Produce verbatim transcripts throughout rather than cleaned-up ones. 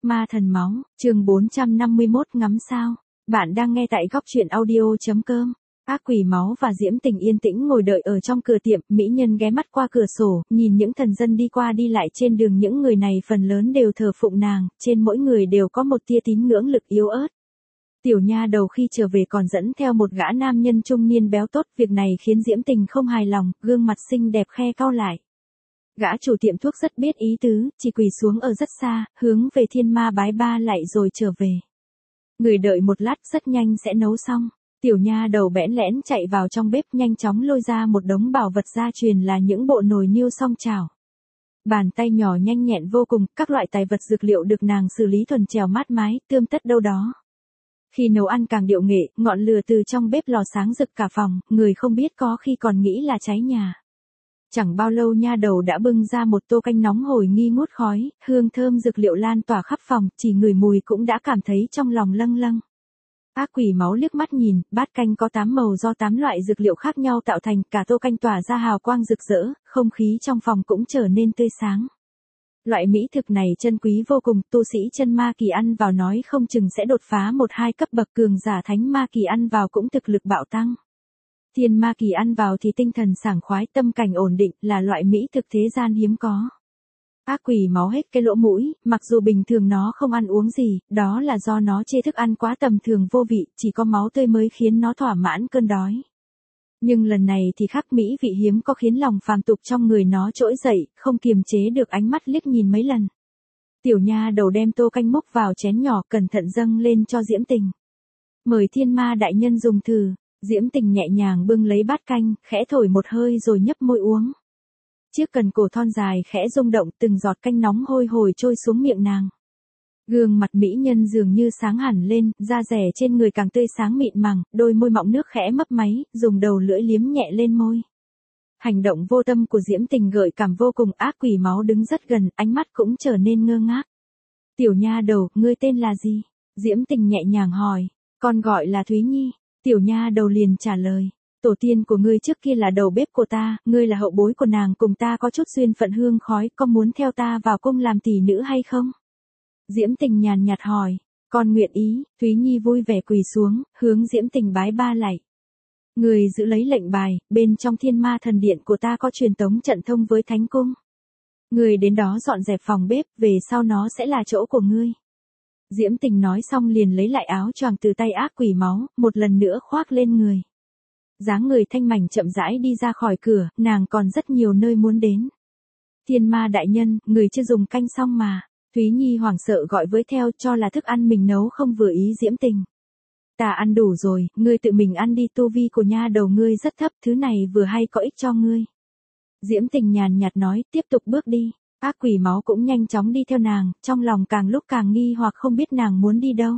Ma thần máu, chương bốn trăm năm mươi mốt ngắm sao. Bạn đang nghe tại góc truyện audio.com. Ác quỷ máu và Diễm Tình yên tĩnh ngồi đợi ở trong cửa tiệm, mỹ nhân ghé mắt qua cửa sổ, nhìn những thần dân đi qua đi lại trên đường, những người này phần lớn đều thờ phụng nàng, trên mỗi người đều có một tia tín ngưỡng lực yếu ớt. Tiểu nha đầu khi trở về còn dẫn theo một gã nam nhân trung niên béo tốt, việc này khiến Diễm Tình không hài lòng, gương mặt xinh đẹp khe cau lại. Gã chủ tiệm thuốc rất biết ý tứ, chỉ quỳ xuống ở rất xa, hướng về thiên ma bái ba lạy rồi trở về. Người đợi một lát, rất nhanh sẽ nấu xong. Tiểu nha đầu bẽn lẽn chạy vào trong bếp, nhanh chóng lôi ra một đống bảo vật gia truyền là những bộ nồi niêu song chảo. Bàn tay nhỏ nhanh nhẹn vô cùng, các loại tài vật dược liệu được nàng xử lý thuần trèo mát mái, tươm tất đâu đó. Khi nấu ăn càng điệu nghệ, ngọn lửa từ trong bếp lò sáng rực cả phòng, người không biết có khi còn nghĩ là cháy nhà. Chẳng bao lâu nha đầu đã bưng ra một tô canh nóng hổi nghi ngút khói, hương thơm dược liệu lan tỏa khắp phòng, chỉ ngửi mùi cũng đã cảm thấy trong lòng lâng lâng. Ác quỷ máu liếc mắt nhìn, bát canh có tám màu do tám loại dược liệu khác nhau tạo thành, cả tô canh tỏa ra hào quang rực rỡ, không khí trong phòng cũng trở nên tươi sáng. Loại mỹ thực này chân quý vô cùng, tu sĩ chân ma kỳ ăn vào nói không chừng sẽ đột phá một hai cấp bậc, cường giả thánh ma kỳ ăn vào cũng thực lực bạo tăng. Thiên ma kỳ ăn vào thì tinh thần sảng khoái, tâm cảnh ổn định, là loại mỹ thực thế gian hiếm có. Ác quỷ máu hết cái lỗ mũi, mặc dù bình thường nó không ăn uống gì, đó là do nó chê thức ăn quá tầm thường vô vị, chỉ có máu tươi mới khiến nó thỏa mãn cơn đói. Nhưng lần này thì khác, mỹ vị hiếm có khiến lòng phàm tục trong người nó trỗi dậy, không kiềm chế được ánh mắt liếc nhìn mấy lần. Tiểu nha đầu đem tô canh múc vào chén nhỏ, cẩn thận dâng lên cho Diễm Tình. Mời thiên ma đại nhân dùng thử. Diễm Tình nhẹ nhàng bưng lấy bát canh, khẽ thổi một hơi rồi nhấp môi uống. Chiếc cần cổ thon dài khẽ rung động, từng giọt canh nóng hôi hổi trôi xuống miệng nàng. Gương mặt mỹ nhân dường như sáng hẳn lên, da rẻ trên người càng tươi sáng mịn màng, đôi môi mọng nước khẽ mấp máy, dùng đầu lưỡi liếm nhẹ lên môi. Hành động vô tâm của Diễm Tình gợi cảm vô cùng. Ác quỷ máu đứng rất gần, ánh mắt cũng trở nên ngơ ngác. Tiểu nha đầu, ngươi tên là gì? Diễm Tình nhẹ nhàng hỏi. Con gọi là Thúy Nhi. Tiểu nha đầu liền trả lời, tổ tiên của ngươi trước kia là đầu bếp của ta, ngươi là hậu bối của nàng, cùng ta có chút duyên phận hương khói, có muốn theo ta vào cung làm tỷ nữ hay không? Diễm Tình nhàn nhạt hỏi, con nguyện ý. Thúy Nhi vui vẻ quỳ xuống, hướng Diễm Tình bái ba lạy. Ngươi giữ lấy lệnh bài, bên trong thiên ma thần điện của ta có truyền tống trận thông với thánh cung. Ngươi đến đó dọn dẹp phòng bếp, về sau nó sẽ là chỗ của ngươi. Diễm Tình nói xong liền lấy lại áo choàng từ tay ác quỷ máu, một lần nữa khoác lên người. Dáng người thanh mảnh chậm rãi đi ra khỏi cửa, nàng còn rất nhiều nơi muốn đến. Thiên ma đại nhân, người chưa dùng canh xong mà. Thúy Nhi hoảng sợ gọi với theo, cho là thức ăn mình nấu không vừa ý Diễm Tình. Ta ăn đủ rồi, ngươi tự mình ăn đi, tu vi của nha đầu ngươi rất thấp, thứ này vừa hay có ích cho ngươi. Diễm Tình nhàn nhạt nói, tiếp tục bước đi. Ác quỷ máu cũng nhanh chóng đi theo nàng, trong lòng càng lúc càng nghi hoặc không biết nàng muốn đi đâu.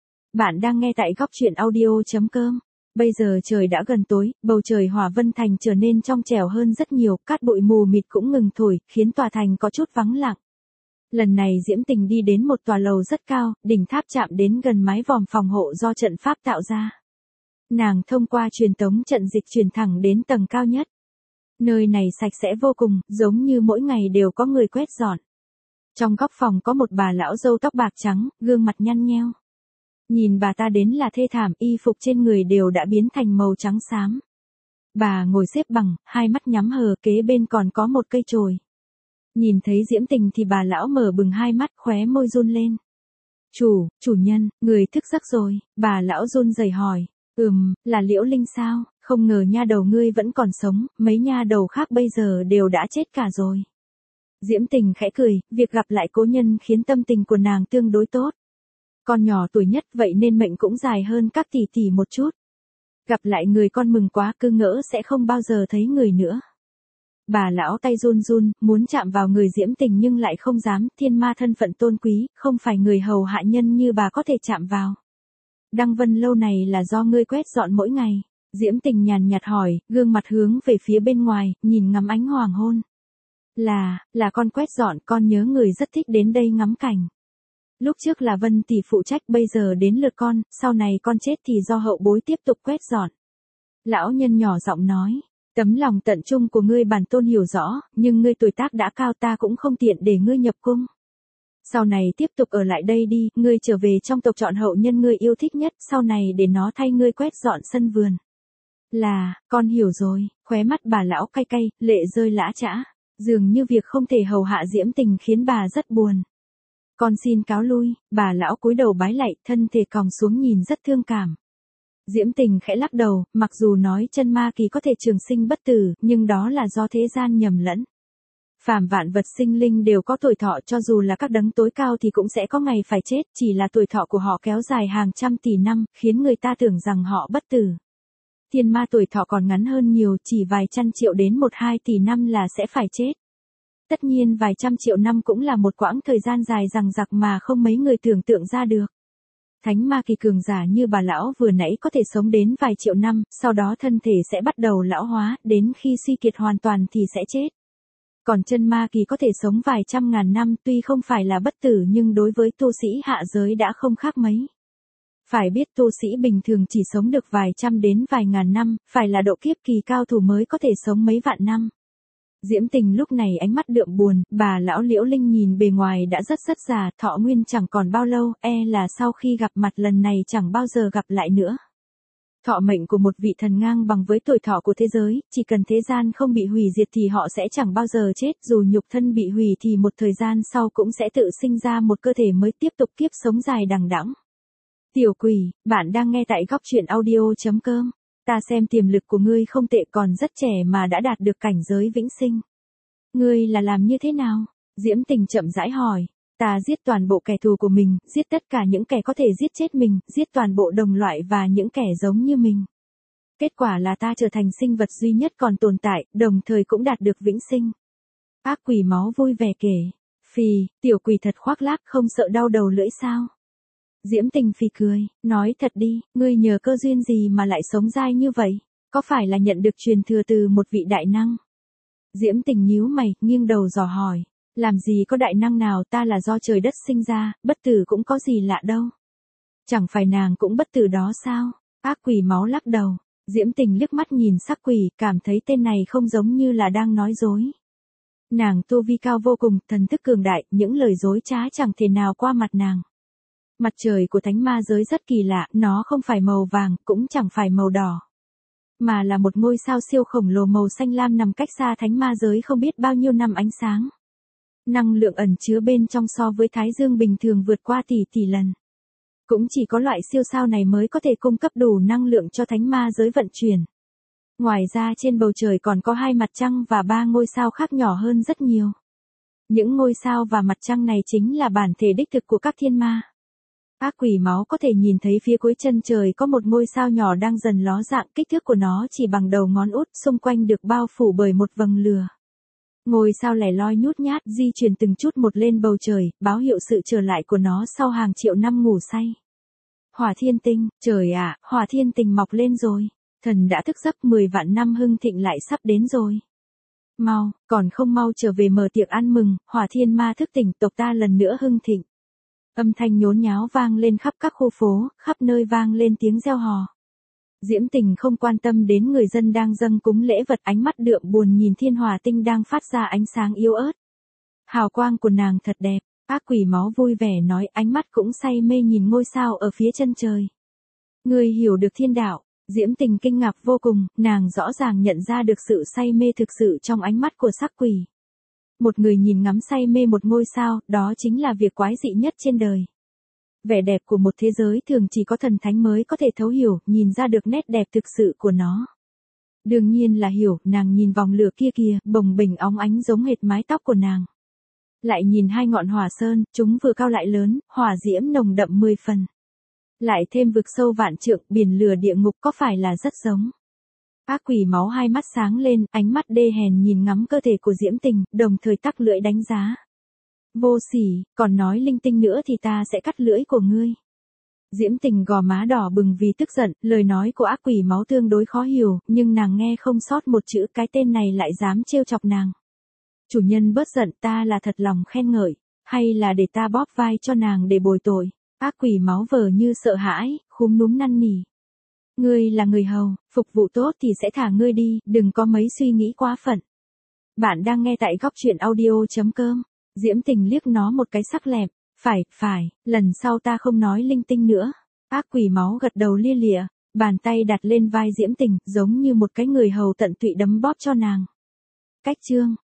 Bạn đang nghe tại góc truyện audio.com. Bây giờ trời đã gần tối, bầu trời Hỏa Vân Thành trở nên trong trẻo hơn rất nhiều, cát bụi mù mịt cũng ngừng thổi, khiến tòa thành có chút vắng lặng. Lần này Diễm Tình đi đến một tòa lầu rất cao, đỉnh tháp chạm đến gần mái vòm phòng hộ do trận pháp tạo ra. Nàng thông qua truyền tống trận dịch truyền thẳng đến tầng cao nhất. Nơi này sạch sẽ vô cùng, giống như mỗi ngày đều có người quét dọn. Trong góc phòng có một bà lão râu tóc bạc trắng, gương mặt nhăn nheo. Nhìn bà ta đến là thê thảm, y phục trên người đều đã biến thành màu trắng xám. Bà ngồi xếp bằng, hai mắt nhắm hờ, kế bên còn có một cây chồi. Nhìn thấy Diễm Tình thì bà lão mở bừng hai mắt, khóe môi run lên. Chủ, chủ nhân, người thức giấc rồi, bà lão run rẩy hỏi. Ừm, là Liễu Linh sao? Không ngờ nha đầu ngươi vẫn còn sống, mấy nha đầu khác bây giờ đều đã chết cả rồi. Diễm Tình khẽ cười, việc gặp lại cố nhân khiến tâm tình của nàng tương đối tốt. Con nhỏ tuổi nhất vậy nên mệnh cũng dài hơn các tỷ tỷ một chút. Gặp lại người con mừng quá, cứ ngỡ sẽ không bao giờ thấy người nữa. Bà lão tay run run, muốn chạm vào người Diễm Tình nhưng lại không dám, thiên ma thân phận tôn quý, không phải người hầu hạ nhân như bà có thể chạm vào. Đăng Vân lâu này là do ngươi quét dọn mỗi ngày. Diễm Tình nhàn nhạt hỏi, gương mặt hướng về phía bên ngoài, nhìn ngắm ánh hoàng hôn. Là, là con quét dọn, con nhớ người rất thích đến đây ngắm cảnh. Lúc trước là Vân tỷ phụ trách, bây giờ đến lượt con, sau này con chết thì do hậu bối tiếp tục quét dọn. Lão nhân nhỏ giọng nói, tấm lòng tận trung của ngươi bản tôn hiểu rõ, nhưng ngươi tuổi tác đã cao, ta cũng không tiện để ngươi nhập cung. Sau này tiếp tục ở lại đây đi, ngươi trở về trong tộc chọn hậu nhân ngươi yêu thích nhất, sau này để nó thay ngươi quét dọn sân vườn. Là, con hiểu rồi, khóe mắt bà lão cay cay, lệ rơi lã chã. Dường như việc không thể hầu hạ Diễm Tình khiến bà rất buồn. Con xin cáo lui, bà lão cúi đầu bái lạy, thân thể còng xuống nhìn rất thương cảm. Diễm Tình khẽ lắc đầu, mặc dù nói chân ma kỳ có thể trường sinh bất tử, nhưng đó là do thế gian nhầm lẫn. Phàm vạn vật sinh linh đều có tuổi thọ, cho dù là các đấng tối cao thì cũng sẽ có ngày phải chết, chỉ là tuổi thọ của họ kéo dài hàng trăm tỷ năm, khiến người ta tưởng rằng họ bất tử. Thiên ma tuổi thọ còn ngắn hơn nhiều, chỉ vài trăm triệu đến một hai tỷ năm là sẽ phải chết. Tất nhiên vài trăm triệu năm cũng là một quãng thời gian dài dằng dặc mà không mấy người tưởng tượng ra được. Thánh ma kỳ cường giả như bà lão vừa nãy có thể sống đến vài triệu năm, sau đó thân thể sẽ bắt đầu lão hóa, đến khi suy kiệt hoàn toàn thì sẽ chết. Còn chân ma kỳ có thể sống vài trăm ngàn năm, tuy không phải là bất tử nhưng đối với tu sĩ hạ giới đã không khác mấy. Phải biết tu sĩ bình thường chỉ sống được vài trăm đến vài ngàn năm, phải là độ kiếp kỳ cao thủ mới có thể sống mấy vạn năm. Diễm Tình lúc này ánh mắt đượm buồn, bà lão Liễu Linh nhìn bề ngoài đã rất rất già, thọ nguyên chẳng còn bao lâu, e là sau khi gặp mặt lần này chẳng bao giờ gặp lại nữa. Thọ mệnh của một vị thần ngang bằng với tuổi thọ của thế giới, chỉ cần thế gian không bị hủy diệt thì họ sẽ chẳng bao giờ chết, dù nhục thân bị hủy thì một thời gian sau cũng sẽ tự sinh ra một cơ thể mới tiếp tục kiếp sống dài đằng đẵng. Tiểu quỷ, bạn đang nghe tại góc truyện audio chấm com. Ta xem tiềm lực của ngươi không tệ, còn rất trẻ mà đã đạt được cảnh giới vĩnh sinh. Ngươi là làm như thế nào? Diễm Tình chậm rãi hỏi. Ta giết toàn bộ kẻ thù của mình, giết tất cả những kẻ có thể giết chết mình, giết toàn bộ đồng loại và những kẻ giống như mình. Kết quả là ta trở thành sinh vật duy nhất còn tồn tại, đồng thời cũng đạt được vĩnh sinh. Ác quỷ máu vui vẻ kể. Phì, tiểu quỷ thật khoác lác, không sợ đau đầu lưỡi sao? Diễm Tình phì cười, nói thật đi, ngươi nhờ cơ duyên gì mà lại sống dai như vậy? Có phải là nhận được truyền thừa từ một vị đại năng? Diễm Tình nhíu mày, nghiêng đầu dò hỏi. Làm gì có đại năng nào, ta là do trời đất sinh ra, bất tử cũng có gì lạ đâu. Chẳng phải nàng cũng bất tử đó sao? Ác quỷ máu lắc đầu. Diễm Tình liếc mắt nhìn sắc quỷ, cảm thấy tên này không giống như là đang nói dối. Nàng tu vi cao vô cùng, thần thức cường đại, những lời dối trá chẳng thể nào qua mặt nàng. Mặt trời của thánh ma giới rất kỳ lạ, nó không phải màu vàng, cũng chẳng phải màu đỏ. Mà là một ngôi sao siêu khổng lồ màu xanh lam nằm cách xa thánh ma giới không biết bao nhiêu năm ánh sáng. Năng lượng ẩn chứa bên trong so với thái dương bình thường vượt qua tỷ tỷ lần. Cũng chỉ có loại siêu sao này mới có thể cung cấp đủ năng lượng cho thánh ma giới vận chuyển. Ngoài ra trên bầu trời còn có hai mặt trăng và ba ngôi sao khác nhỏ hơn rất nhiều. Những ngôi sao và mặt trăng này chính là bản thể đích thực của các thiên ma. Ác quỷ máu có thể nhìn thấy phía cuối chân trời có một ngôi sao nhỏ đang dần ló dạng, kích thước của nó chỉ bằng đầu ngón út, xung quanh được bao phủ bởi một vầng lửa. Ngôi sao lẻ loi nhút nhát di chuyển từng chút một lên bầu trời, báo hiệu sự trở lại của nó sau hàng triệu năm ngủ say. Hỏa thiên tinh, trời ạ, hỏa thiên tinh mọc lên rồi. Thần đã thức giấc, mười vạn năm hưng thịnh lại sắp đến rồi. Mau, còn không mau trở về mở tiệc ăn mừng, hỏa thiên ma thức tỉnh, tộc ta lần nữa hưng thịnh. Âm thanh nhốn nháo vang lên khắp các khu phố, khắp nơi vang lên tiếng reo hò. Diễm Tình không quan tâm đến người dân đang dâng cúng lễ vật, ánh mắt đượm buồn nhìn thiên hỏa tinh đang phát ra ánh sáng yếu ớt. Hào quang của nàng thật đẹp, ác quỷ máu vui vẻ nói, ánh mắt cũng say mê nhìn ngôi sao ở phía chân trời. Ngươi hiểu được thiên đạo. Diễm Tình kinh ngạc vô cùng, nàng rõ ràng nhận ra được sự say mê thực sự trong ánh mắt của sắc quỷ. Một người nhìn ngắm say mê một ngôi sao, đó chính là việc quái dị nhất trên đời. Vẻ đẹp của một thế giới thường chỉ có thần thánh mới có thể thấu hiểu, nhìn ra được nét đẹp thực sự của nó. Đương nhiên là hiểu, nàng nhìn vòng lửa kia kìa, bồng bềnh óng ánh giống hệt mái tóc của nàng. Lại nhìn hai ngọn hỏa sơn, chúng vừa cao lại lớn, hỏa diễm nồng đậm mười phần. Lại thêm vực sâu vạn trượng, biển lửa địa ngục, có phải là rất giống. Ác quỷ máu hai mắt sáng lên, ánh mắt đê hèn nhìn ngắm cơ thể của Diễm Tình, đồng thời tắc lưỡi đánh giá. Vô sỉ, còn nói linh tinh nữa thì ta sẽ cắt lưỡi của ngươi. Diễm Tình gò má đỏ bừng vì tức giận, lời nói của ác quỷ máu tương đối khó hiểu, nhưng nàng nghe không sót một chữ, cái tên này lại dám trêu chọc nàng. Chủ nhân bớt giận, ta là thật lòng khen ngợi, hay là để ta bóp vai cho nàng để bồi tội. Ác quỷ máu vờ như sợ hãi, khúm núm năn nỉ. Ngươi là người hầu, phục vụ tốt thì sẽ thả ngươi đi, đừng có mấy suy nghĩ quá phận. Bạn đang nghe tại góc truyện audio chấm com. Diễm Tình liếc nó một cái sắc lẹm, Phải, phải, lần sau ta không nói linh tinh nữa. Ác quỷ máu gật đầu lia lịa, bàn tay đặt lên vai Diễm Tình, giống như một cái người hầu tận tụy đấm bóp cho nàng. Cách chương